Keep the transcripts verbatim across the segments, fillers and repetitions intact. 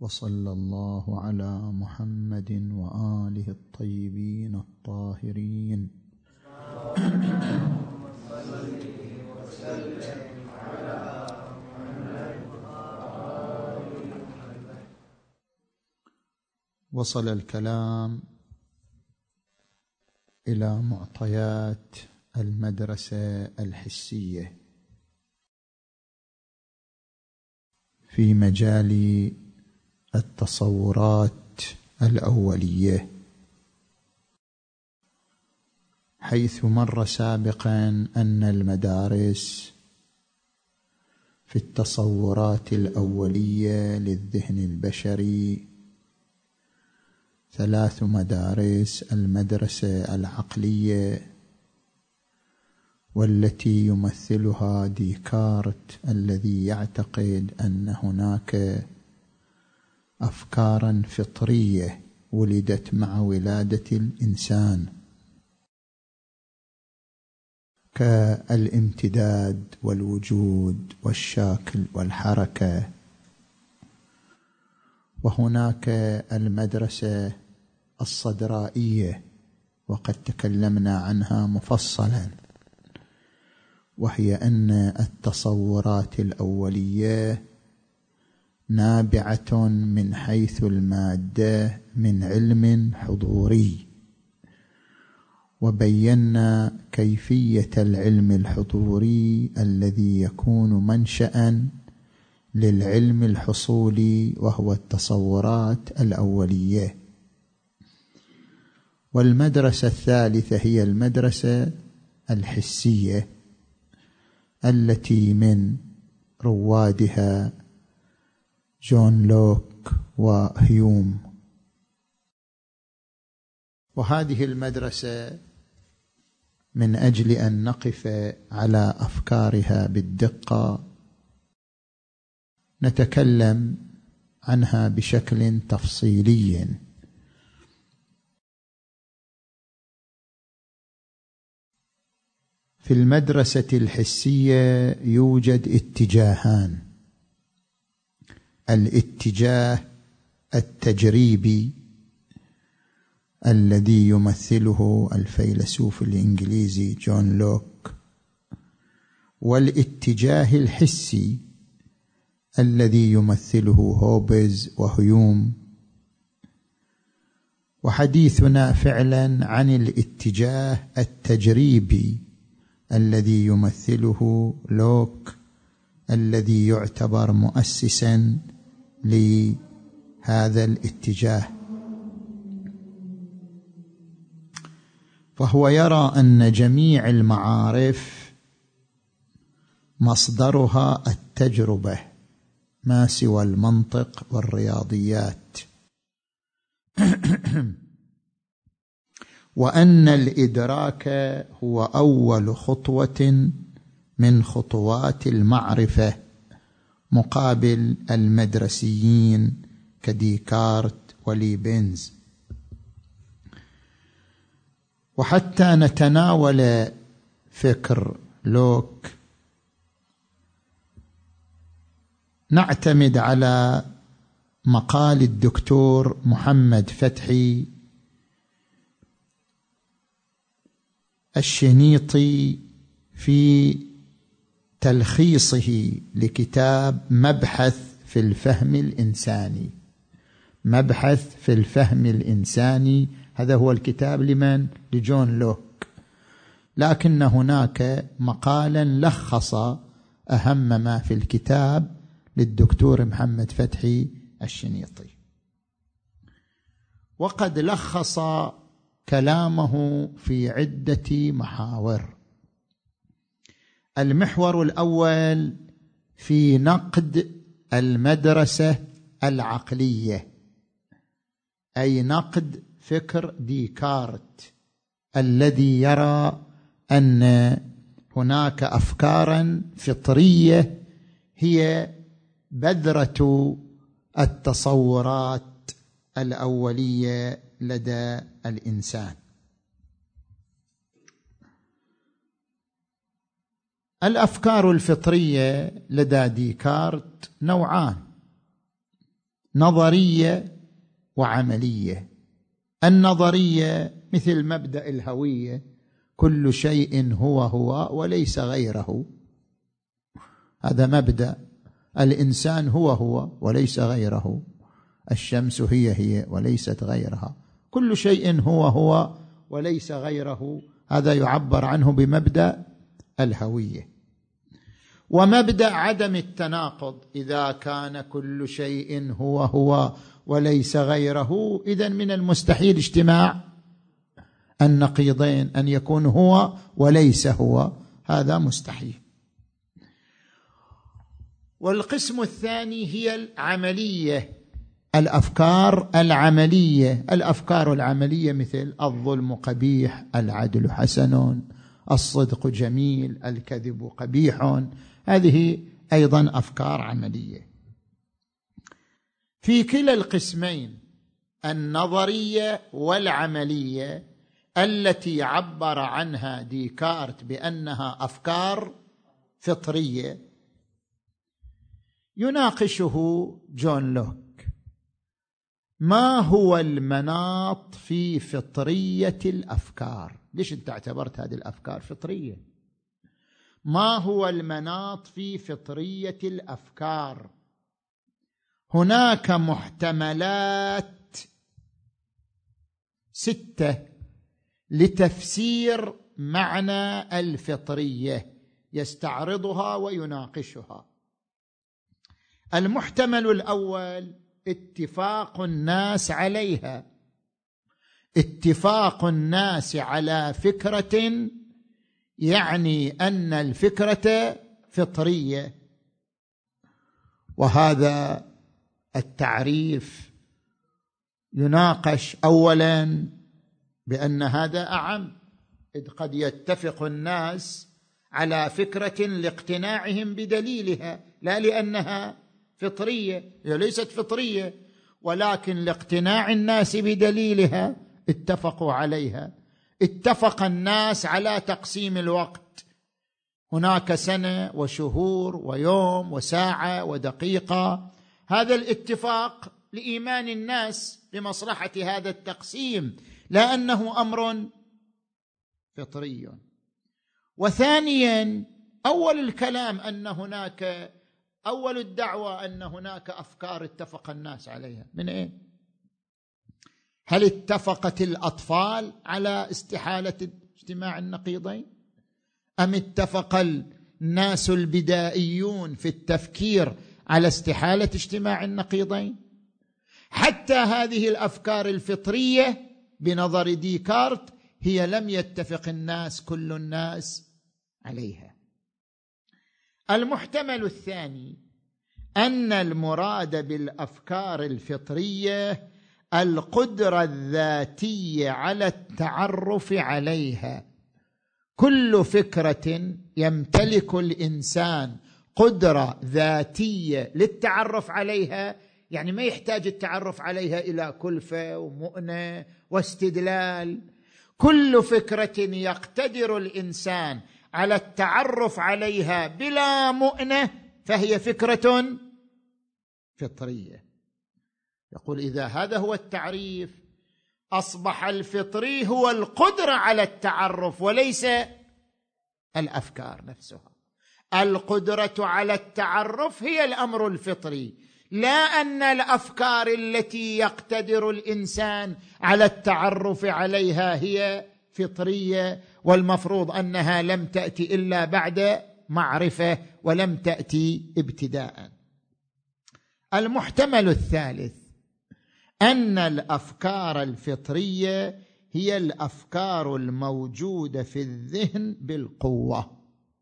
وصلى الله على محمد وآله الطيبين الطاهرين. وصل الكلام إلى معطيات المدرسة الحسية في مجال التصورات الأولية، حيث مر سابقا أن المدارس في التصورات الأولية للذهن البشري ثلاث مدارس: المدرسة العقلية، والتي يمثلها ديكارت الذي يعتقد أن هناك أفكاراً فطرية ولدت مع ولادة الإنسان، كالامتداد والوجود والشكل والحركة. وهناك المدرسة الصدرائية، وقد تكلمنا عنها مفصلاً، وهي أن التصورات الأولية نابعة من حيث المادة من علم حضوري، وبينا كيفية العلم الحضوري الذي يكون منشأً للعلم الحصولي، وهو التصورات الأولية. والمدرسة الثالثة هي المدرسة الحسية، التي من روادها جون لوك وهيوم. وهذه المدرسة من أجل أن نقف على أفكارها بالدقة نتكلم عنها بشكل تفصيلي. في المدرسة الحسية يوجد اتجاهان: الاتجاه التجريبي الذي يمثله الفيلسوف الإنجليزي جون لوك، والاتجاه الحسي الذي يمثله هوبز وهيوم. وحديثنا فعلا عن الاتجاه التجريبي الذي يمثله لوك، الذي يعتبر مؤسسا لهذا الاتجاه. فهو يرى أن جميع المعارف مصدرها التجربة، ما سوى المنطق والرياضيات، وأن الإدراك هو أول خطوة من خطوات المعرفة، مقابل المدرسيين كديكارت وليبنز. وحتى نتناول فكر لوك نعتمد على مقال الدكتور محمد فتحي الشنيطي في تلخيصه لكتاب مبحث في الفهم الإنساني. مبحث في الفهم الإنساني هذا هو الكتاب لمن؟ لجون لوك، لكن هناك مقالا لخص أهم ما في الكتاب للدكتور محمد فتحي الشنيطي، وقد لخص كلامه في عدة محاور. المحور الأول في نقد المدرسة العقلية، أي نقد فكر ديكارت الذي يرى أن هناك أفكاراً فطرية هي بذرة التصورات الأولية لدى الإنسان. الأفكار الفطرية لدى ديكارت نوعان: نظرية وعملية. النظرية مثل مبدأ الهوية، كل شيء هو هو وليس غيره، هذا مبدأ. الإنسان هو هو وليس غيره، الشمس هي هي وليست غيرها، كل شيء هو هو وليس غيره، هذا يعبر عنه بمبدأ الهوية. ومبدأ عدم التناقض، إذا كان كل شيء هو هو وليس غيره، إذن من المستحيل اجتماع النقيضين، أن يكون هو وليس هو، هذا مستحيل. والقسم الثاني هي العملية، الأفكار العملية. الأفكار العملية مثل الظلم قبيح، العدل حسن، الصدق جميل، الكذب قبيح، هذه أيضا أفكار عملية. في كلا القسمين، النظرية والعملية، التي عبر عنها ديكارت بأنها أفكار فطرية، يناقشه جون لوك. ما هو المناط في فطرية الأفكار؟ ليش أنت اعتبرت هذه الأفكار فطرية؟ ما هو المناط في فطرية الأفكار؟ هناك محتملات ستة لتفسير معنى الفطرية، يستعرضها ويناقشها. المحتمل الأول اتفاق الناس عليها، اتفاق الناس على فكرة يعني أن الفكرة فطرية، وهذا التعريف يناقش أولا بأن هذا أعم، إذ قد يتفق الناس على فكرة لاقتناعهم بدليلها، لا لأنها فطرية، هي ليست فطرية، ولكن لاقتناع الناس بدليلها اتفقوا عليها. اتفق الناس على تقسيم الوقت، هناك سنة وشهور ويوم وساعة ودقيقة، هذا الاتفاق لإيمان الناس بمصلحة هذا التقسيم، لا أنه أمر فطري. وثانيا، أول الكلام أن هناك، أول الدعوة أن هناك أفكار اتفق الناس عليها، من إيه؟ هل اتفقت الأطفال على استحالة اجتماع النقيضين؟ أم اتفق الناس البدائيون في التفكير على استحالة اجتماع النقيضين؟ حتى هذه الأفكار الفطرية بنظر ديكارت هي لم يتفق الناس كل الناس عليها. المحتمل الثاني أن المراد بالأفكار الفطرية القدرة الذاتية على التعرف عليها، كل فكرة يمتلك الإنسان قدرة ذاتية للتعرف عليها، يعني ما يحتاج التعرف عليها إلى كلفة ومؤنة واستدلال، كل فكرة يقتدر الإنسان على التعرف عليها بلا مؤنة فهي فكرة فطرية. يقول إذا هذا هو التعريف، أصبح الفطري هو القدرة على التعرف وليس الأفكار نفسها. القدرة على التعرف هي الأمر الفطري، لا أن الأفكار التي يقتدر الإنسان على التعرف عليها هي فطرية، والمفروض أنها لم تأتي إلا بعد معرفة ولم تأتي ابتداء. المحتمل الثالث أن الأفكار الفطرية هي الأفكار الموجودة في الذهن بالقوة،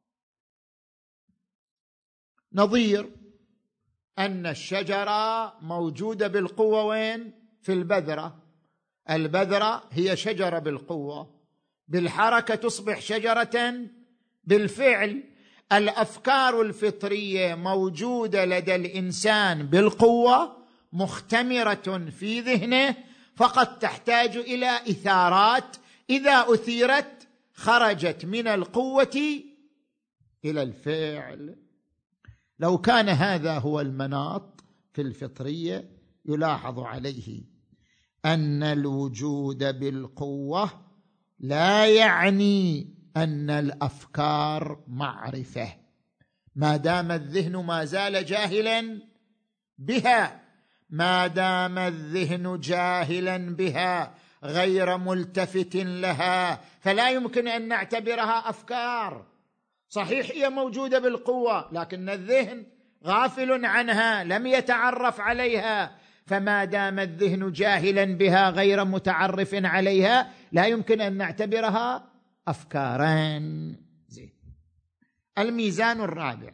نظير أن الشجرة موجودة بالقوة وين؟ في البذرة، البذرة هي شجرة بالقوة، بالحركة تصبح شجرة بالفعل. الأفكار الفطرية موجودة لدى الإنسان بالقوة، مختمرة في ذهنه، فقط تحتاج إلى إثارات، إذا أثيرت خرجت من القوة إلى الفعل. لو كان هذا هو المناط في الفطرية يلاحظ عليه أن الوجود بالقوة لا يعني أن الأفكار معرفة، ما دام الذهن ما زال جاهلا بها، ما دام الذهن جاهلا بها غير ملتفت لها، فلا يمكن أن نعتبرها أفكار. صحيح هي موجودة بالقوة، لكن الذهن غافل عنها، لم يتعرف عليها، فما دام الذهن جاهلا بها غير متعرف عليها لا يمكن أن نعتبرها أفكارا. زين. الميزان الرابع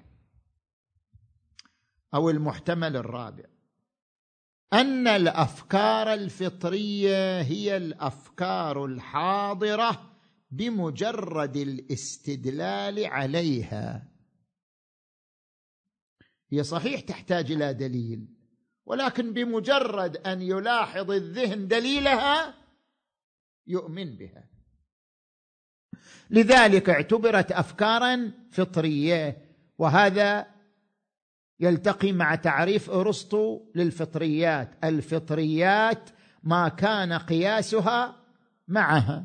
أو المحتمل الرابع أن الأفكار الفطرية هي الأفكار الحاضرة بمجرد الاستدلال عليها. هي صحيح تحتاج إلى دليل، ولكن بمجرد أن يلاحظ الذهن دليلها يؤمن بها. لذلك اعتبرت أفكارا فطرية، وهذا يلتقي مع تعريف أرسطو للفطريات: الفطريات ما كان قياسها معها.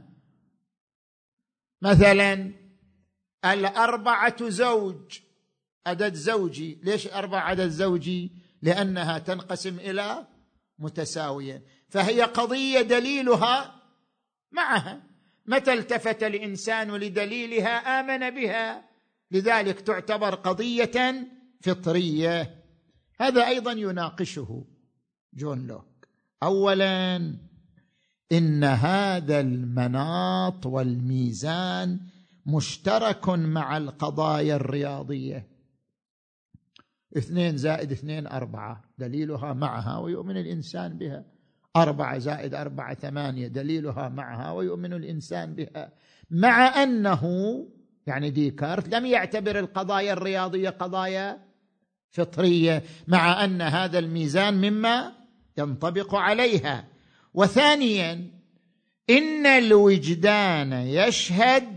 مثلا الأربعة زوج، عدد زوجي. ليش أربعة عدد زوجي؟ لأنها تنقسم إلى متساوية، فهي قضية دليلها معها، متى التفت الإنسان لدليلها آمن بها، لذلك تعتبر قضية فطرية. هذا أيضا يناقشه جون لوك. أولا، إن هذا المناط والميزان مشترك مع القضايا الرياضية. اثنين زائد اثنين أربعة، دليلها معها ويؤمن الإنسان بها. أربعة زائد أربعة ثمانية، دليلها معها ويؤمن الإنسان بها. مع أنه يعني ديكارت لم يعتبر القضايا الرياضية قضايا فطرية، مع أن هذا الميزان مما ينطبق عليها. وثانيا، إن الوجدان يشهد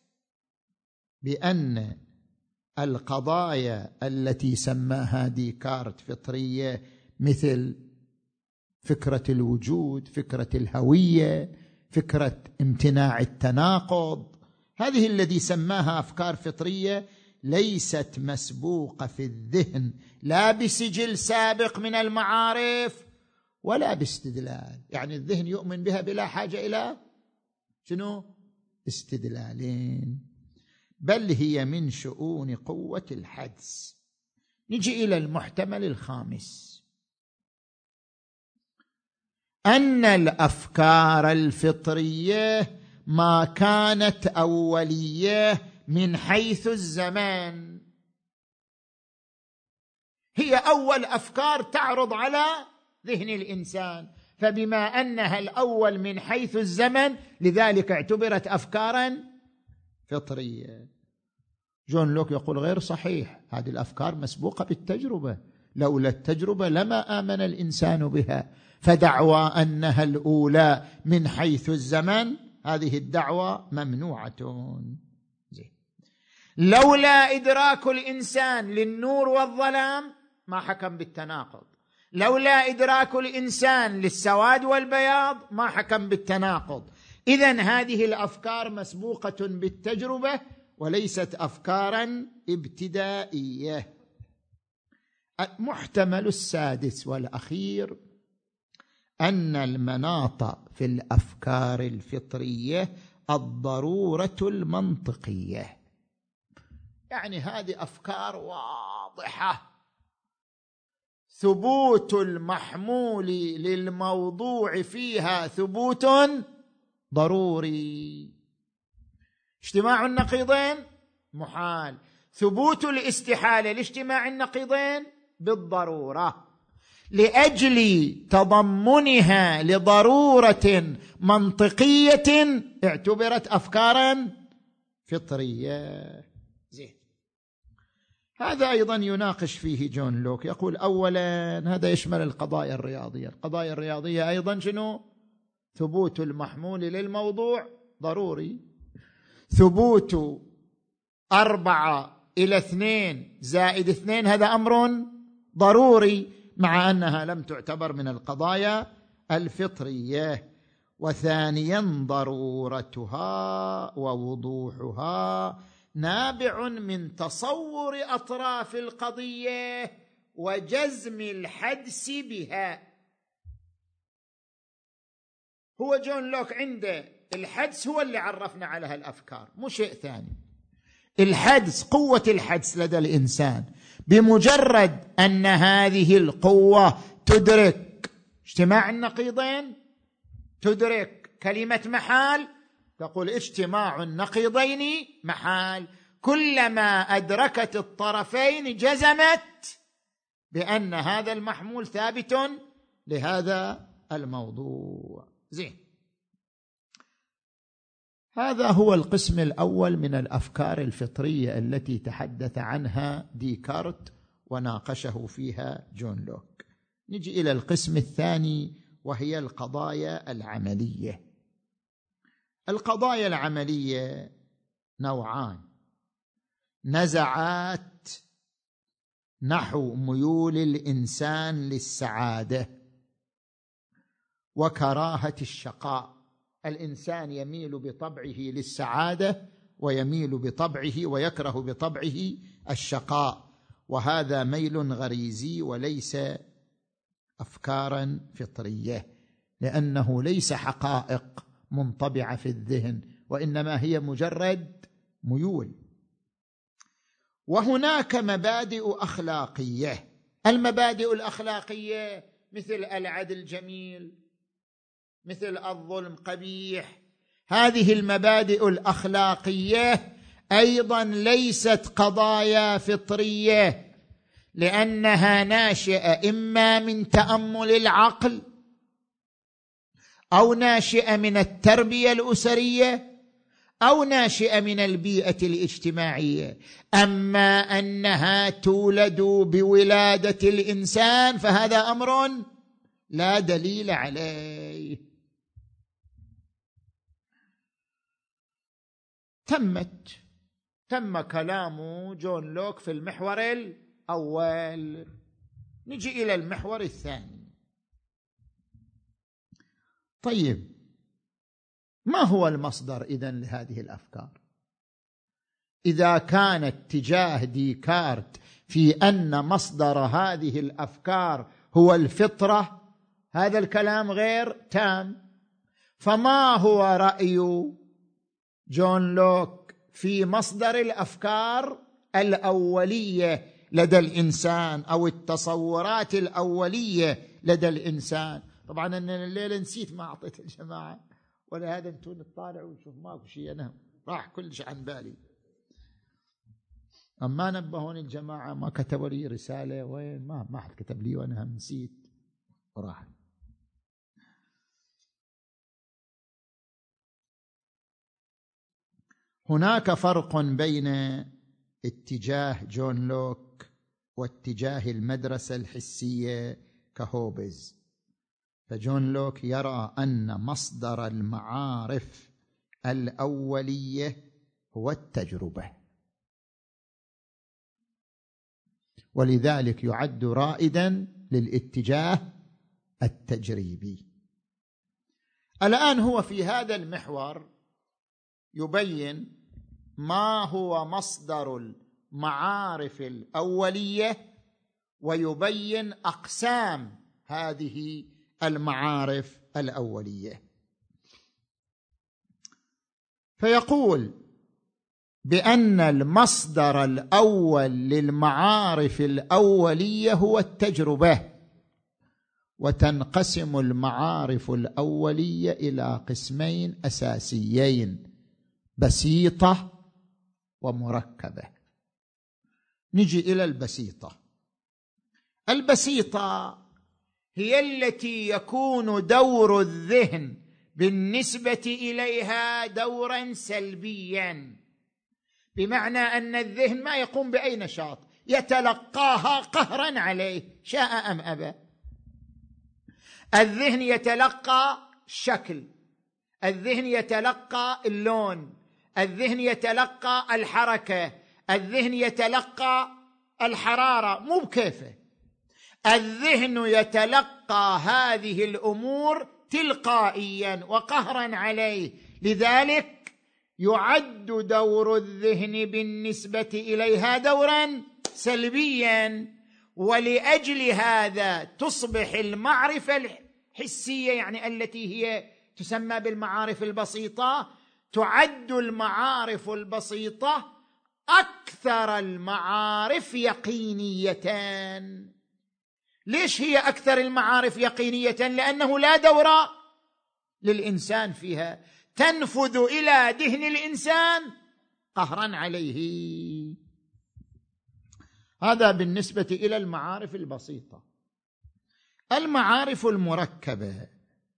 بأن القضايا التي سماها ديكارت فطرية، مثل فكرة الوجود، فكرة الهوية، فكرة امتناع التناقض، هذه الذي سماها أفكار فطرية ليست مسبوقة في الذهن لا بسجل سابق من المعارف ولا باستدلال. يعني الذهن يؤمن بها بلا حاجة إلى شنو؟ استدلالين، بل هي من شؤون قوة الحدس. نجي إلى المحتمل الخامس، أن الأفكار الفطرية ما كانت أولية من حيث الزمان، هي أول أفكار تعرض على ذهن الإنسان، فبما أنها الأول من حيث الزمن لذلك اعتبرت أفكارا فطرية. جون لوك يقول غير صحيح، هذه الأفكار مسبوقة بالتجربة، لولا التجربة لما آمن الإنسان بها، فدعوى أنها الأولى من حيث الزمن هذه الدعوة ممنوعة. زي. لولا إدراك الإنسان للنور والظلام ما حكم بالتناقض، لولا إدراك الإنسان للسواد والبياض ما حكم بالتناقض. إذن هذه الأفكار مسبوقة بالتجربة وليست أفكارا ابتدائية. المحتمل السادس والأخير، أن المناط في الأفكار الفطرية الضرورة المنطقية. يعني هذه أفكار واضحة، ثبوت المحمول للموضوع فيها ثبوت ضروري. اجتماع النقيضين محال، ثبوت الاستحالة لاجتماع النقيضين بالضرورة، لأجل تضمنها لضرورة منطقية اعتبرت أفكارا فطرية. زين. هذا أيضا يناقش فيه جون لوك، يقول أولا هذا يشمل القضايا الرياضية. القضايا الرياضية أيضا شنو؟ ثبوت المحمول للموضوع ضروري، ثبوت أربعة إلى اثنين زائد اثنين هذا أمر ضروري، مع أنها لم تعتبر من القضايا الفطرية. وثانيا ضرورتها ووضوحها نابع من تصور أطراف القضية وجزم الحدس بها. هو جون لوك عنده الحدس هو اللي عرفنا على هالأفكار، مو شيء ثاني. الحدس، قوة الحدس لدى الإنسان، بمجرد أن هذه القوة تدرك اجتماع النقيضين، تدرك كلمة محال، تقول اجتماع النقيضين محال. كلما أدركت الطرفين جزمت بأن هذا المحمول ثابت لهذا الموضوع. زين، هذا هو القسم الأول من الأفكار الفطرية التي تحدث عنها ديكارت وناقشه فيها جون لوك. نجي إلى القسم الثاني وهي القضايا العملية. القضايا العملية نوعان: نزعات نحو ميول الإنسان للسعادة وكراهة الشقاء. الإنسان يميل بطبعه للسعادة ويميل بطبعه ويكره بطبعه الشقاء، وهذا ميل غريزي وليس أفكارا فطرية، لأنه ليس حقائق منطبعة في الذهن، وإنما هي مجرد ميول. وهناك مبادئ أخلاقية. المبادئ الأخلاقية مثل العدل جميل، مثل الظلم قبيح. هذه المبادئ الأخلاقية أيضا ليست قضايا فطرية، لأنها ناشئة إما من تأمل العقل أو ناشئة من التربية الأسرية أو ناشئة من البيئة الاجتماعية. أما أنها تولد بولادة الإنسان فهذا أمر لا دليل عليه. تمت تم كلام جون لوك في المحور الأول. نجي إلى المحور الثاني. طيب، ما هو المصدر إذن لهذه الأفكار؟ إذا كان اتجاه ديكارت في أن مصدر هذه الأفكار هو الفطرة، هذا الكلام غير تام. فما هو رأي جون لوك في مصدر الأفكار الأولية لدى الإنسان أو التصورات الأولية لدى الإنسان؟ طبعا أنا الليلة نسيت ما أعطيت الجماعة، ولهذا أنتم تطالعوا وشوف ماكو شيء، أنا راح كل شيء عن بالي. أما نبهوني الجماعة ما كتبوا لي رسالة، وين ما ما حد كتب لي وأنا هم نسيت وراح. هناك فرق بين اتجاه جون لوك واتجاه المدرسة الحسية كهوبز. فجون لوك يرى أن مصدر المعارف الأولية هو التجربة، ولذلك يعد رائدا للاتجاه التجريبي. الآن هو في هذا المحور يبين ما هو مصدر المعارف الأولية ويبين أقسام هذه المعارف الأولية. فيقول بأن المصدر الأول للمعارف الأولية هو التجربة، وتنقسم المعارف الأولية إلى قسمين أساسيين: بسيطة ومركبة. نجي إلى البسيطة. البسيطة هي التي يكون دور الذهن بالنسبة إليها دورا سلبيا، بمعنى أن الذهن ما يقوم بأي نشاط، يتلقاها قهرا عليه شاء أم أبى. الذهن يتلقى الشكل، الذهن يتلقى اللون، الذهن يتلقى الحركة، الذهن يتلقى الحرارة، مو بكيفه. الذهن يتلقى هذه الأمور تلقائيا وقهرا عليه، لذلك يعد دور الذهن بالنسبة إليها دورا سلبيا. ولأجل هذا تصبح المعرفة الحسية، يعني التي هي تسمى بالمعارف البسيطة، تعد المعارف البسيطة أكثر المعارف يقينية. ليش هي أكثر المعارف يقينية؟ لأنه لا دور للإنسان فيها، تنفذ إلى ذهن الإنسان قهرا عليه. هذا بالنسبة إلى المعارف البسيطة. المعارف المركبة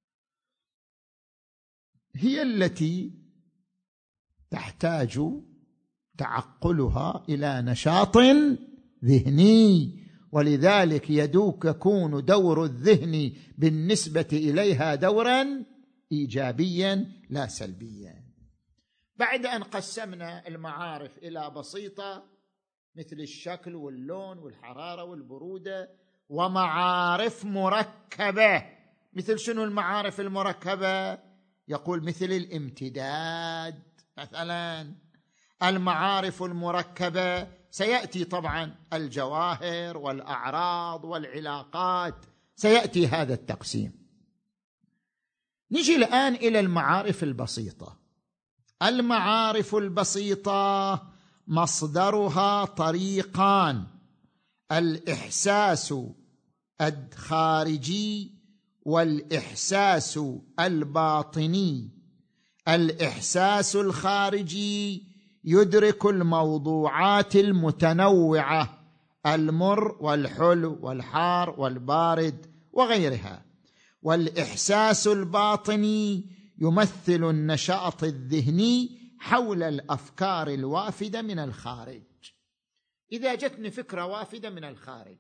هي التي تحتاج تعقلها إلى نشاط ذهني، ولذلك يدوك يكون دور الذهن بالنسبة إليها دورا إيجابيا لا سلبيا. بعد أن قسمنا المعارف إلى بسيطة مثل الشكل واللون والحرارة والبرودة، ومعارف مركبة مثل شنو المعارف المركبة؟ يقول مثل الامتداد مثلا. المعارف المركبة سيأتي طبعا الجواهر والأعراض والعلاقات، سيأتي هذا التقسيم. نجي الآن إلى المعارف البسيطة. المعارف البسيطة مصدرها طريقان: الإحساس الخارجي والإحساس الباطني. الإحساس الخارجي يدرك الموضوعات المتنوعة، المر والحلو والحار والبارد وغيرها. والإحساس الباطني يمثل النشاط الذهني حول الأفكار الوافدة من الخارج. إذا جتني فكرة وافدة من الخارج،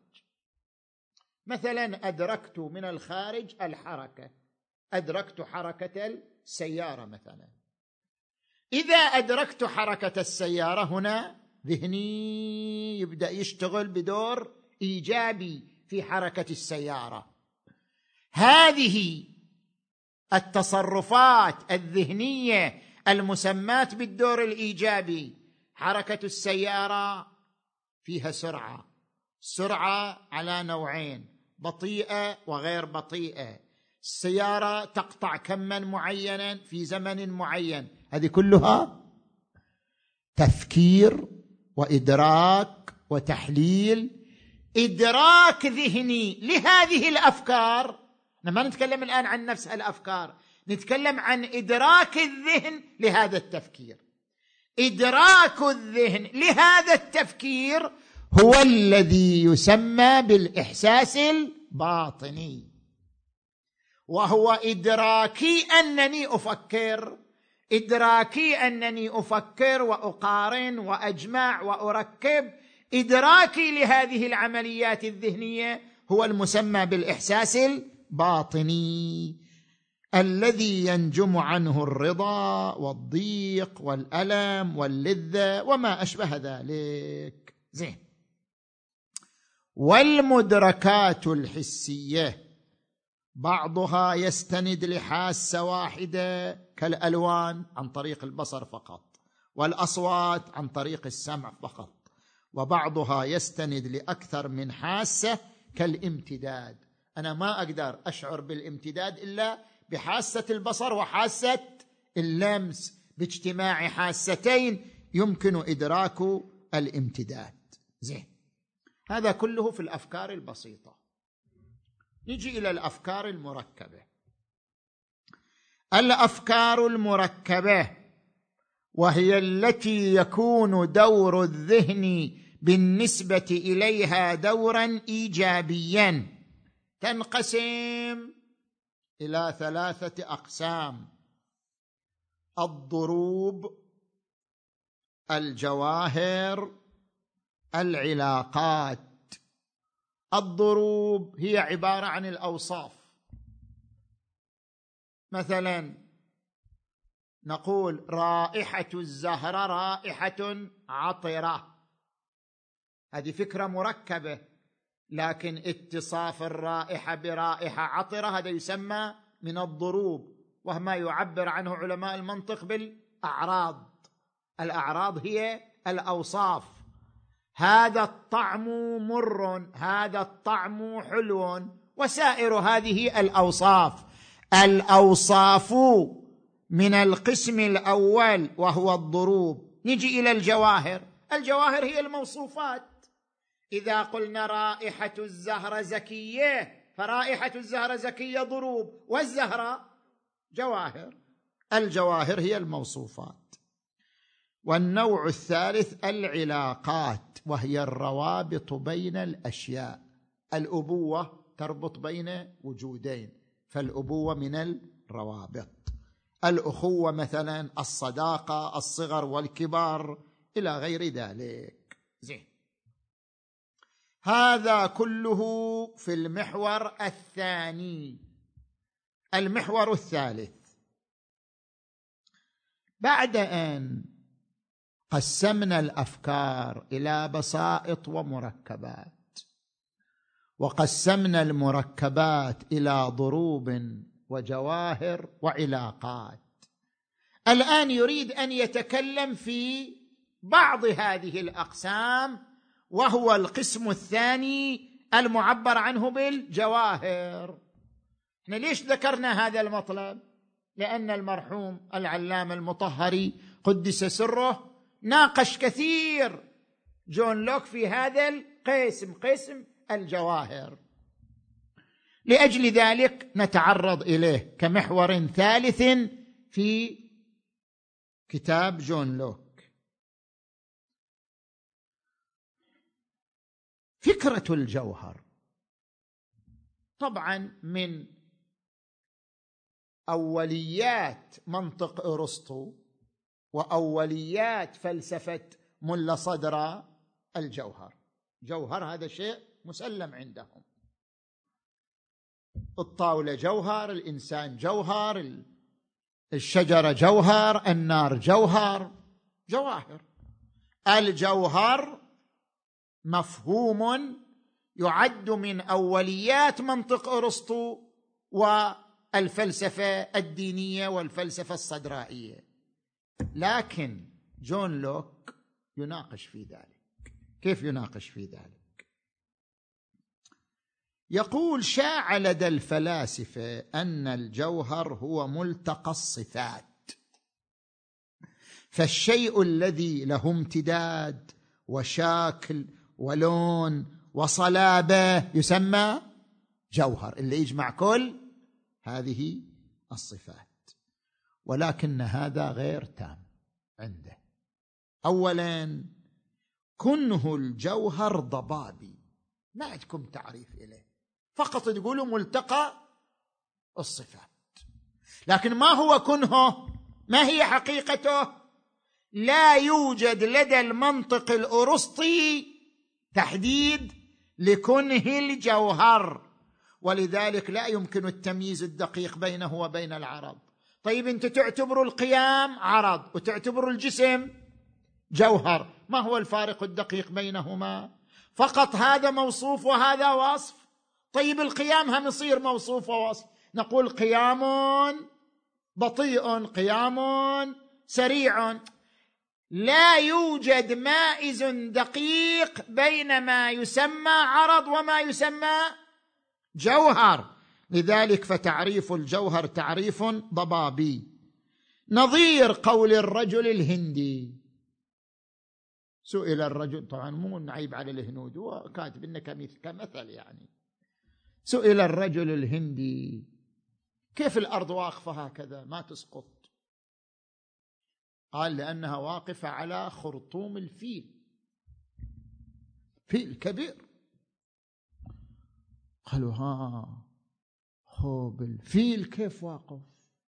مثلا أدركت من الخارج الحركة، أدركت حركة السيارة مثلا. إذا أدركت حركة السيارة هنا، ذهني يبدأ يشتغل بدور إيجابي في حركة السيارة. هذه التصرفات الذهنية المسماة بالدور الإيجابي، حركة السيارة فيها سرعة، سرعة على نوعين: بطيئة وغير بطيئة. السيارة تقطع كما معينا في زمن معين. هذه كلها تفكير وإدراك وتحليل، إدراك ذهني لهذه الأفكار. ما نتكلم الآن عن نفس الأفكار، نتكلم عن إدراك الذهن لهذا التفكير. إدراك الذهن لهذا التفكير هو الذي يسمى بالإحساس الباطني، وهو إدراكي أنني أفكر، إدراكي أنني أفكر وأقارن وأجمع وأركب. إدراكي لهذه العمليات الذهنية هو المسمى بالإحساس الباطني، الذي ينجم عنه الرضا والضيق والألم واللذة وما أشبه ذلك. زين. والمدركات الحسية بعضها يستند لحاسة واحدة كالألوان عن طريق البصر فقط، والأصوات عن طريق السمع فقط، وبعضها يستند لأكثر من حاسة كالامتداد. أنا ما أقدر أشعر بالامتداد إلا بحاسة البصر وحاسة اللمس، باجتماع حاستين يمكن إدراك الامتداد. زين، هذا كله في الأفكار البسيطة. نجي إلى الأفكار المركبة. الأفكار المركبة وهي التي يكون دور الذهن بالنسبة إليها دورا إيجابيا، تنقسم إلى ثلاثة أقسام: الضروب، الجواهر، العلاقات. الضروب هي عبارة عن الأوصاف. مثلا نقول رائحة الزهرة رائحة عطرة، هذه فكرة مركبة، لكن اتصاف الرائحة برائحة عطرة هذا يسمى من الضروب، وما يعبر عنه علماء المنطق بالأعراض. الأعراض هي الأوصاف، هذا الطعم مر، هذا الطعم حلو، وسائر هذه الأوصاف. الأوصاف من القسم الأول وهو الضروب. نجي إلى الجواهر. الجواهر هي الموصوفات. إذا قلنا رائحة الزهرة زكية، فرائحة الزهرة زكية ضروب، والزهرة جواهر. الجواهر هي الموصوفات. والنوع الثالث العلاقات، وهي الروابط بين الأشياء. الأبوة تربط بين وجودين، فالأبوة من الروابط. الأخوة مثلا الصداقة، الصغر والكبار، إلى غير ذلك. زين، هذا كله في المحور الثاني. المحور الثالث، بعد أن قسمنا الأفكار إلى بسائط ومركبات، وقسمنا المركبات إلى ضروب وجواهر وعلاقات، الآن يريد أن يتكلم في بعض هذه الأقسام، وهو القسم الثاني المعبر عنه بالجواهر. احنا ليش ذكرنا هذا المطلب؟ لأن المرحوم العلامة المطهري قدس سره ناقش كثير جون لوك في هذا القسم، قسم الجواهر. لأجل ذلك نتعرض إليه كمحور ثالث في كتاب جون لوك. فكرة الجوهر طبعا من أوليات منطق أرسطو وأوليات فلسفة ملا صدرة الجوهر. جوهر هذا شيء مسلم عندهم. الطاولة جوهر، الإنسان جوهر، الشجرة جوهر، النار جوهر، جواهر. الجوهر مفهوم يعد من أوليات منطق أرسطو والفلسفة الدينية والفلسفة الصدرائية، لكن جون لوك يناقش في ذلك. كيف يناقش في ذلك؟ يقول: شاع لدى الفلاسفة أن الجوهر هو ملتقى الصفات، فالشيء الذي له امتداد وشكل ولون وصلابة يسمى جوهر، اللي يجمع كل هذه الصفات. ولكن هذا غير تام عنده. أولا، كنه الجوهر ضبابي، ما عندكم تعريف إليه، فقط تقولوا ملتقى الصفات. لكن ما هو كنهه؟ ما هي حقيقته؟ لا يوجد لدى المنطق الأرسطي تحديد لكنه الجوهر، ولذلك لا يمكن التمييز الدقيق بينه وبين العرض. طيب أنت تعتبر القيام عرض وتعتبر الجسم جوهر، ما هو الفارق الدقيق بينهما؟ فقط هذا موصوف وهذا وصف. طيب القيام هم يصير موصوف ووصف، نقول قيام بطيء، قيام سريع. لا يوجد مائز دقيق بين ما يسمى عرض وما يسمى جوهر. لذلك فتعريف الجوهر تعريف ضبابي، نظير قول الرجل الهندي. سئل الرجل، طبعا مو نعيب على الهنود، هو كاتب إنه كمثل يعني. سئل الرجل الهندي: كيف الأرض واقفة هكذا ما تسقط؟ قال: لأنها واقفة على خرطوم الفيل، فيل كبير. قالوا: ها هو الفيل كيف واقف؟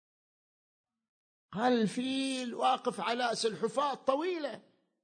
قال: الفيل واقف على سلحفاة طويلة،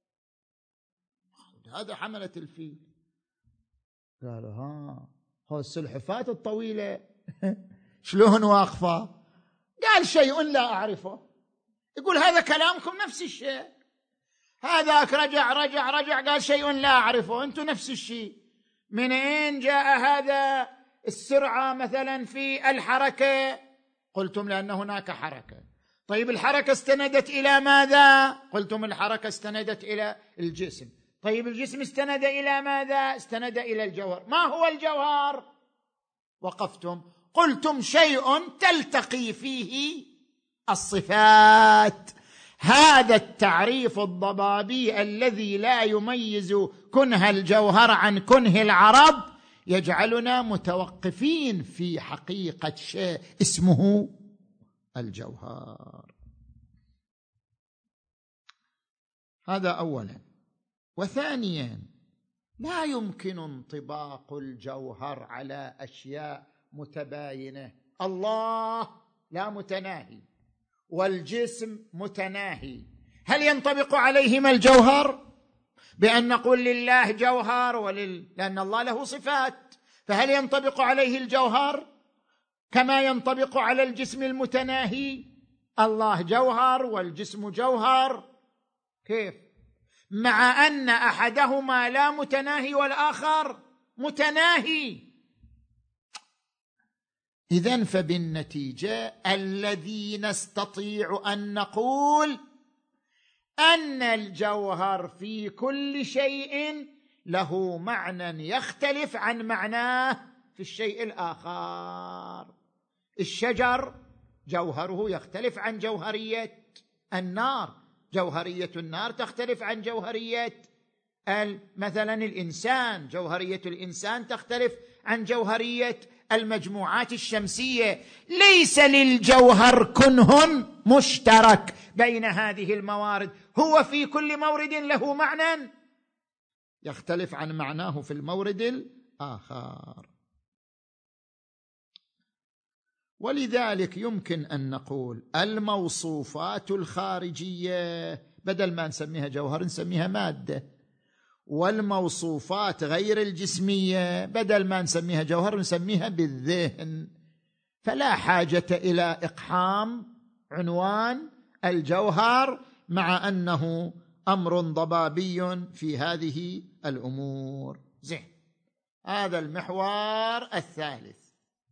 هذا حملة الفيل. قالوا: ها هو السلحفاة الطويلة شلون واقفة؟ قال: شيء لا أعرفه. يقول: هذا كلامكم نفس الشيء. هذاك رجع رجع رجع قال: شيء لا أعرفه. أنتم نفس الشيء. من أين جاء هذا السرعة مثلا في الحركة؟ قلتم لأن هناك حركة. طيب الحركة استندت إلى ماذا؟ قلتم الحركة استندت إلى الجسم. طيب الجسم استند إلى ماذا؟ استند إلى الجوهر. ما هو الجوهر؟ وقفتم قلتم شيء تلتقي فيه الصفات. هذا التعريف الضبابي الذي لا يميز كنه الجوهر عن كنه العرب يجعلنا متوقفين في حقيقة شيء اسمه الجوهر. هذا أولا. وثانيا لا يمكن انطباق الجوهر على أشياء متباينة. الله لا متناهي والجسم متناهي، هل ينطبق عليهما الجوهر بأن نقول لله جوهر ولل... لأن الله له صفات، فهل ينطبق عليه الجوهر كما ينطبق على الجسم المتناهي؟ الله جوهر والجسم جوهر، كيف؟ مع أن أحدهما لا متناهي والآخر متناهي. إذن فبالنتيجة الذي نستطيع أن نقول أن الجوهر في كل شيء له معنى يختلف عن معناه في الشيء الآخر. الشجر جوهره يختلف عن جوهرية النار، جوهرية النار تختلف عن جوهرية مثلا الإنسان، جوهرية الإنسان تختلف عن جوهرية المجموعات الشمسية. ليس للجوهر كنه مشترك بين هذه الموارد، هو في كل مورد له معنى يختلف عن معناه في المورد الآخر. ولذلك يمكن أن نقول الموصوفات الخارجية بدل ما نسميها جوهر نسميها مادة، والموصوفات غير الجسمية بدل ما نسميها جوهر نسميها بالذهن. فلا حاجة إلى إقحام عنوان الجوهر مع أنه أمر ضبابي في هذه الأمور. زين، هذا المحور الثالث.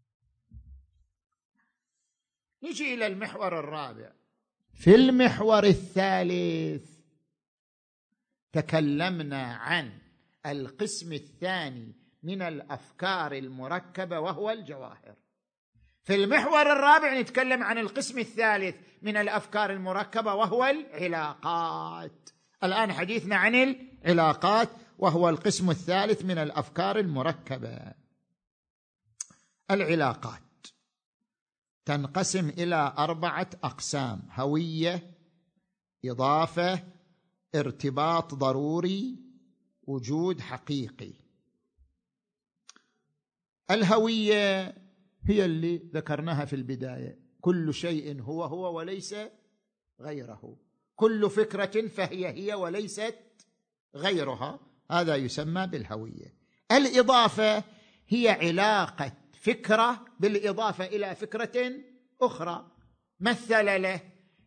نجي إلى المحور الرابع. في المحور الثالث تكلمنا عن القسم الثاني من الأفكار المركبة وهو الجواهر. في المحور الرابع نتكلم عن القسم الثالث من الأفكار المركبة وهو العلاقات. الآن حديثنا عن العلاقات وهو القسم الثالث من الأفكار المركبة. العلاقات تنقسم إلى أربعة أقسام: هوية، إضافة، ارتباط ضروري، وجود حقيقي. الهوية هي اللي ذكرناها في البداية، كل شيء هو هو وليس غيره، كل فكرة فهي هي وليست غيرها، هذا يسمى بالهوية. الإضافة هي علاقة فكرة بالإضافة إلى فكرة أخرى. مثل له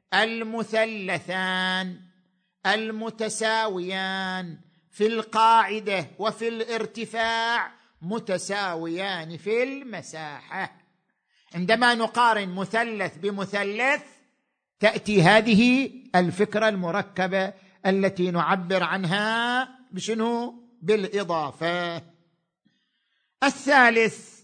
المثلثان المتساويان في القاعدة وفي الارتفاع متساويان في المساحة. عندما نقارن مثلث بمثلث تأتي هذه الفكرة المركبة التي نعبر عنها بشنو؟ بالإضافة. الثالث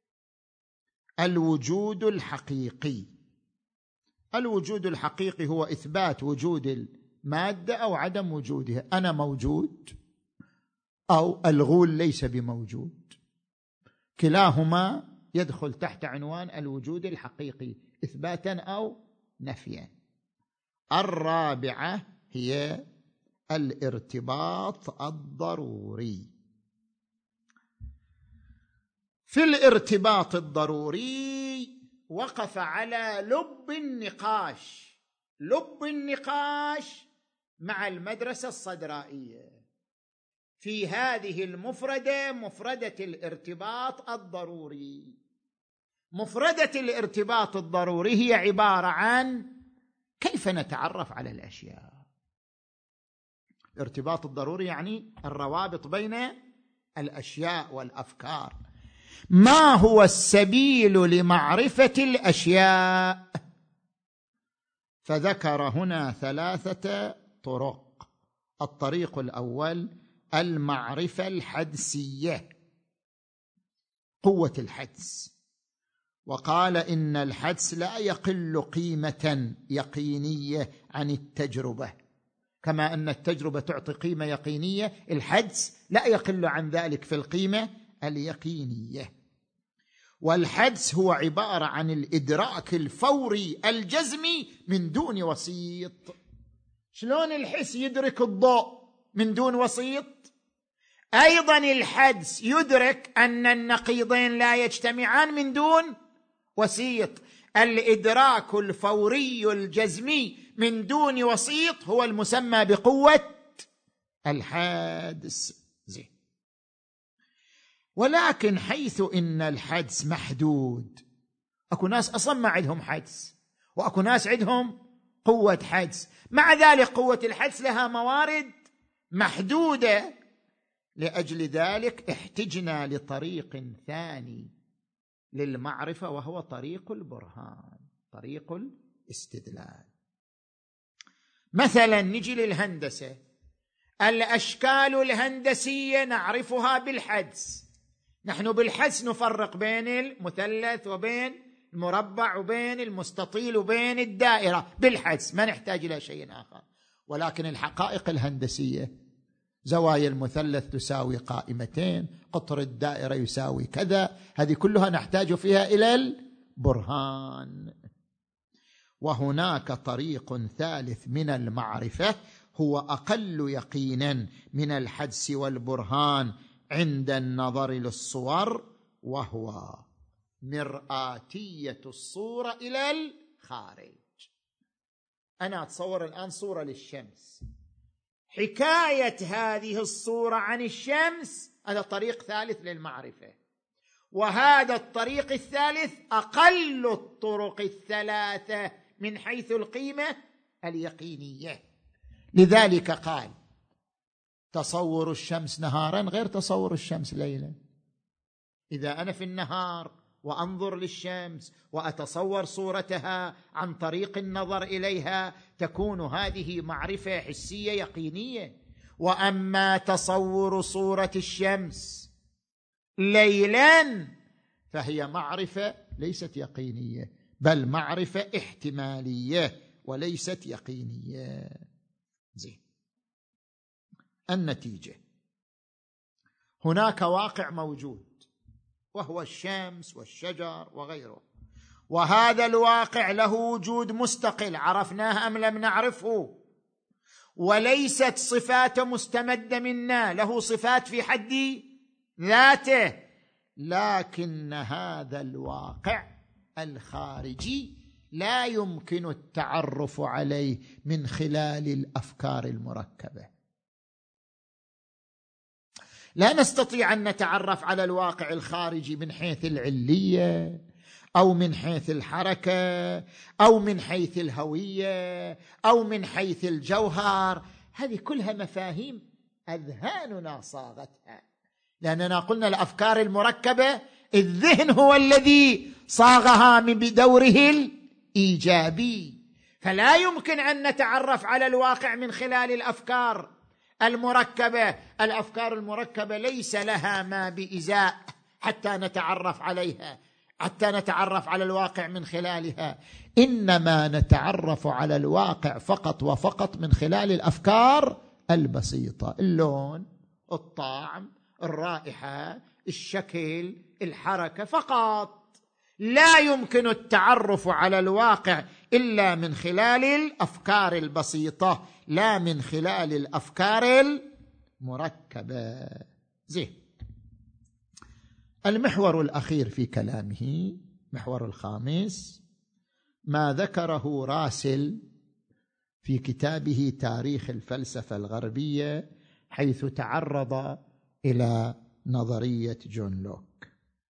الوجود الحقيقي. الوجود الحقيقي هو إثبات وجود المادة أو عدم وجودها. أنا موجود أو الغول ليس بموجود، كلاهما يدخل تحت عنوان الوجود الحقيقي، إثباتا أو نفيا. الرابعة هي الارتباط الضروري. في الارتباط الضروري وقف على لب النقاش، لب النقاش مع المدرسة الصدرائية في هذه المفردة، مفردة الارتباط الضروري. مفردة الارتباط الضروري هي عبارة عن كيف نتعرف على الأشياء. الارتباط الضروري يعني الروابط بين الأشياء والأفكار. ما هو السبيل لمعرفة الأشياء؟ فذكر هنا ثلاثة طرق. الطريق الأول المعرفة الحدسية، قوة الحدس، وقال إن الحدس لا يقل قيمة يقينية عن التجربة، كما أن التجربة تعطي قيمة يقينية، الحدس لا يقل عن ذلك في القيمة اليقينية. والحدس هو عبارة عن الإدراك الفوري الجزمي من دون وسيط. شلون الحس يدرك الضوء من دون وسيط؟ أيضا الحدس يدرك أن النقيضين لا يجتمعان من دون وسيط. الإدراك الفوري الجزمي من دون وسيط هو المسمى بقوة الحدس. زين. ولكن حيث إن الحدس محدود، أكو ناس أصلا ما عندهم حدس، وأكو ناس عندهم قوة حدس، مع ذلك قوة الحدس لها موارد محدودة. لأجل ذلك احتجنا لطريق ثاني للمعرفة، وهو طريق البرهان، طريق الاستدلال. مثلا نجي للهندسة، الأشكال الهندسية نعرفها بالحدس. نحن بالحدس نفرق بين المثلث وبين المربع وبين المستطيل وبين الدائرة بالحدس، ما نحتاج إلى شيء آخر. ولكن الحقائق الهندسية، زوايا المثلث تساوي قائمتين، قطر الدائرة يساوي كذا، هذه كلها نحتاج فيها إلى البرهان. وهناك طريق ثالث من المعرفة هو أقل يقينا من الحدس والبرهان عند النظر للصور، وهو مرآتية الصورة إلى الخارج. أنا أتصور الآن صورة للشمس، حكاية هذه الصورة عن الشمس هذا طريق ثالث للمعرفة، وهذا الطريق الثالث أقل الطرق الثلاثة من حيث القيمة اليقينية. لذلك قال تصور الشمس نهارا غير تصور الشمس ليلا. إذا أنا في النهار وأنظر للشمس وأتصور صورتها عن طريق النظر إليها، تكون هذه معرفة حسية يقينية. وأما تصور صورة الشمس ليلا فهي معرفة ليست يقينية، بل معرفة احتمالية وليست يقينية. زين. النتيجة، هناك واقع موجود وهو الشمس والشجر وغيره، وهذا الواقع له وجود مستقل، عرفناه أم لم نعرفه، وليست صفات مستمدة منا، له صفات في حد ذاته. لكن هذا الواقع الخارجي لا يمكن التعرف عليه من خلال الأفكار المركبة. لا نستطيع أن نتعرف على الواقع الخارجي من حيث العلية أو من حيث الحركة أو من حيث الهوية أو من حيث الجوهر. هذه كلها مفاهيم أذهاننا صاغتها، لأننا قلنا الأفكار المركبة الذهن هو الذي صاغها من بدوره الإيجابي، فلا يمكن أن نتعرف على الواقع من خلال الأفكار المركبة. الأفكار المركبة ليس لها ما بإزاء حتى نتعرف عليها، حتى نتعرف على الواقع من خلالها، إنما نتعرف على الواقع فقط وفقط من خلال الأفكار البسيطة، اللون، الطعم، الرائحة، الشكل، الحركة فقط. لا يمكن التعرف على الواقع إلا من خلال الأفكار البسيطة، لا من خلال الأفكار المركبة. زين. المحور الأخير في كلامه، محور الخامس، ما ذكره راسل في كتابه تاريخ الفلسفة الغربية، حيث تعرض إلى نظرية جون لوك.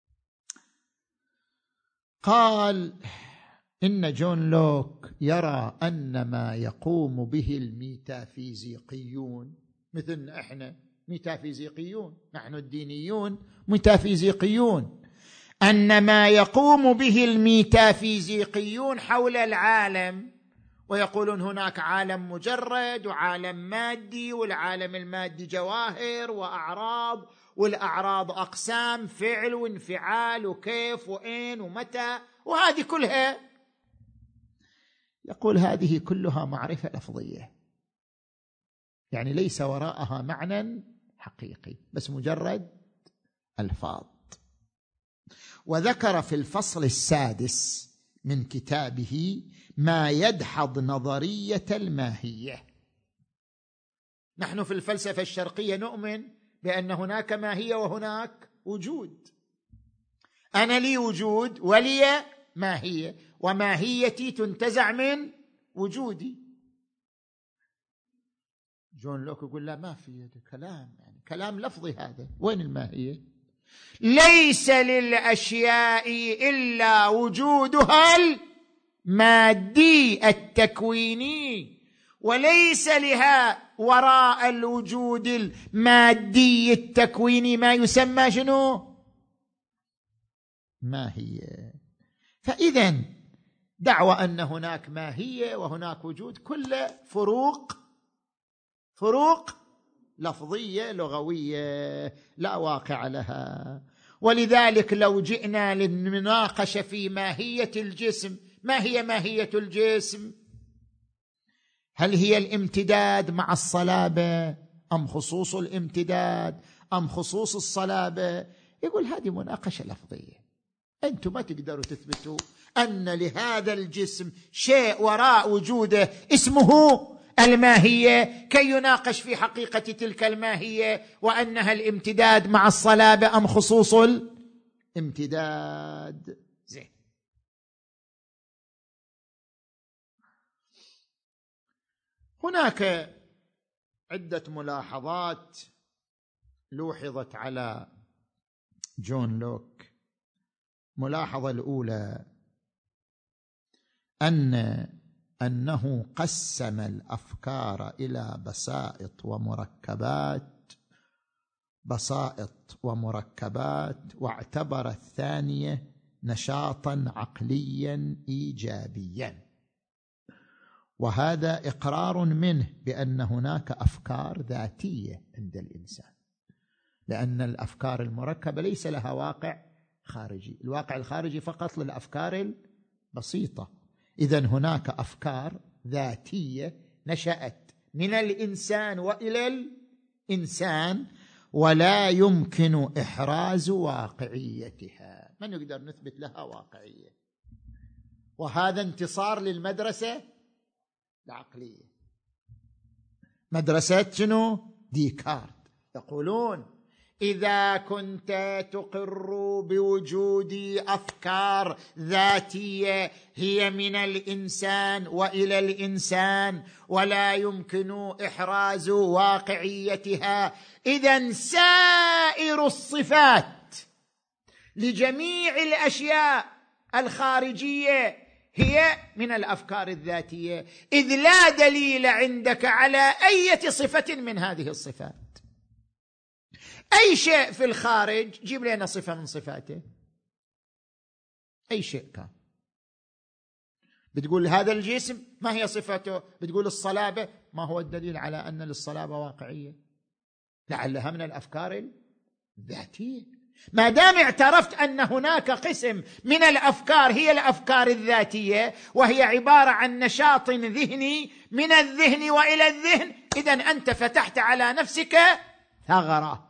قال إن جون لوك يرى أن ما يقوم به الميتافيزيقيون مثل إحنا ميتافيزيقيون، نحن الدينيون ميتافيزيقيون، أن ما يقوم به الميتافيزيقيون حول العالم، ويقولون هناك عالم مجرد وعالم مادي، والعالم المادي جواهر وأعراض، والأعراض أقسام، فعل وانفعال وكيف وإن ومتى، وهذه كلها، يقول هذه كلها معرفة لفظية، يعني ليس وراءها معنى حقيقي، بس مجرد ألفاظ. وذكر في الفصل السادس من كتابه ما يدحض نظرية الماهية. نحن في الفلسفة الشرقية نؤمن بأن هناك ماهية وهناك وجود، أنا لي وجود ولي ماهية، وماهيتي تنتزع من وجودي. جون لوك يقول لا، ما في كلام، يعني كلام لفظي هذا، وين الماهية؟ ليس للأشياء إلا وجودها المادي التكويني، وليس لها وراء الوجود المادي التكويني ما يسمى شنو؟ ماهية. فإذا دعوى أن هناك ماهية وهناك وجود كل فروق فروق لفظية لغوية لا واقع لها. ولذلك لو جئنا للمناقشة في ماهية الجسم، ما هي ماهية الجسم؟ هل هي الامتداد مع الصلابة أم خصوص الامتداد أم خصوص الصلابة؟ يقول هذه مناقشة لفظية، أنتم ما تقدروا تثبتوا أن لهذا الجسم شيء وراء وجوده اسمه الماهية كي يناقش في حقيقة تلك الماهية، وأنها الامتداد مع الصلابة أم خصوص الامتداد. زين. هناك عدة ملاحظات لوحظت على جون لوك. ملاحظة الأولى أن أنه قسم الأفكار إلى بسائط ومركبات بسائط ومركبات واعتبر الثانية نشاطا عقليا إيجابيا، وهذا إقرار منه بأن هناك أفكار ذاتية عند الإنسان، لأن الأفكار المركبة ليس لها واقع خارجي، الواقع الخارجي فقط للأفكار البسيطة. إذن هناك أفكار ذاتية نشأت من الإنسان وإلى الإنسان، ولا يمكن إحراز واقعيتها، من يقدر نثبت لها واقعية؟ وهذا انتصار للمدرسة العقلية، مدرسة شنو؟ ديكارت. يقولون إذا كنت تقر بوجود أفكار ذاتية هي من الإنسان وإلى الإنسان ولا يمكن إحراز واقعيتها، إذن سائر الصفات لجميع الأشياء الخارجية هي من الأفكار الذاتية، إذ لا دليل عندك على أي صفة من هذه الصفات. أي شيء في الخارج جيب لنا صفة من صفاته، أي شيء كان. بتقول هذا الجسم ما هي صفته؟ بتقول الصلابة، ما هو الدليل على أن للصلابة واقعية؟ لعلها من الأفكار الذاتية. ما دام اعترفت أن هناك قسم من الأفكار هي الأفكار الذاتية، وهي عبارة عن نشاط ذهني من الذهن وإلى الذهن، إذن أنت فتحت على نفسك ثغرة.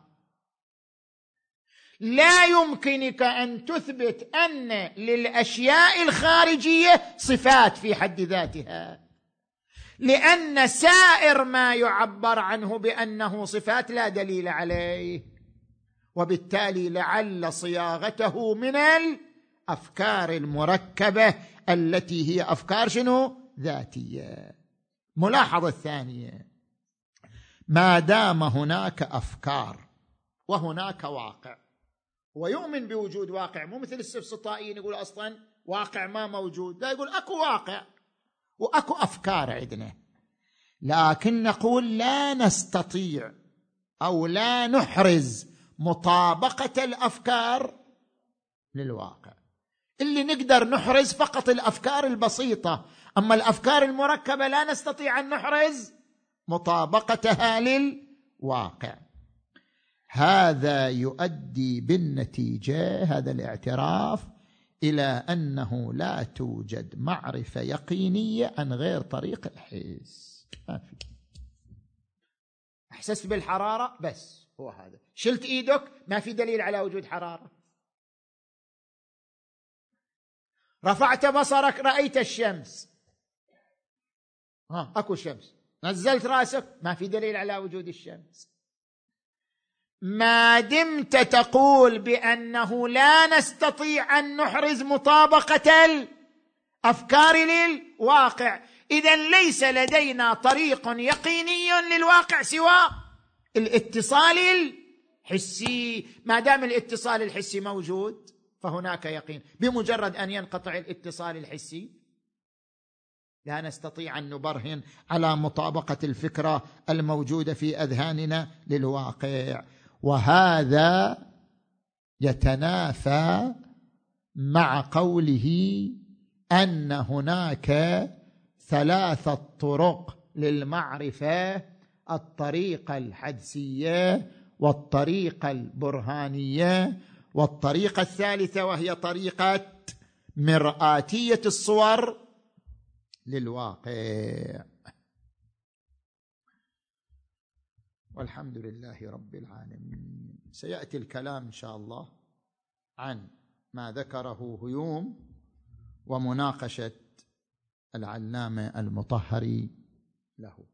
لا يمكنك أن تثبت أن للأشياء الخارجية صفات في حد ذاتها، لأن سائر ما يعبر عنه بأنه صفات لا دليل عليه، وبالتالي لعل صياغته من الأفكار المركبة التي هي أفكار شنو؟ ذاتية. ملاحظة الثانية، ما دام هناك أفكار وهناك واقع، ويؤمن بوجود واقع، مو مثل السفسطائيين يقول أصلا واقع ما موجود، لا، يقول أكو واقع وأكو أفكار عندنا، لكن نقول لا نستطيع أو لا نحرز مطابقة الأفكار للواقع. اللي نقدر نحرز فقط الأفكار البسيطة، أما الأفكار المركبة لا نستطيع أن نحرز مطابقتها للواقع. هذا يؤدي بالنتيجة، هذا الاعتراف، إلى أنه لا توجد معرفة يقينية عن غير طريق الحس. ما في. أحسست بالحرارة بس، هو هذا. شلت إيدك، ما في دليل على وجود حرارة. رفعت بصرك رأيت الشمس، ها أكو شمس. نزلت رأسك، ما في دليل على وجود الشمس. ما دمت تقول بأنه لا نستطيع أن نحرز مطابقة الأفكار للواقع، إذن ليس لدينا طريق يقيني للواقع سوى الاتصال الحسي. ما دام الاتصال الحسي موجود فهناك يقين. بمجرد أن ينقطع الاتصال الحسي لا نستطيع أن نبرهن على مطابقة الفكرة الموجودة في أذهاننا للواقع. وهذا يتنافى مع قوله أن هناك ثلاثة طرق للمعرفة: الطريقة الحدسية، والطريقة البرهانية، والطريقة الثالثة وهي طريقة مرآتية الصور للواقع. والحمد لله رب العالمين. سيأتي الكلام إن شاء الله عن ما ذكره هيوم ومناقشة العلامة المطهري له.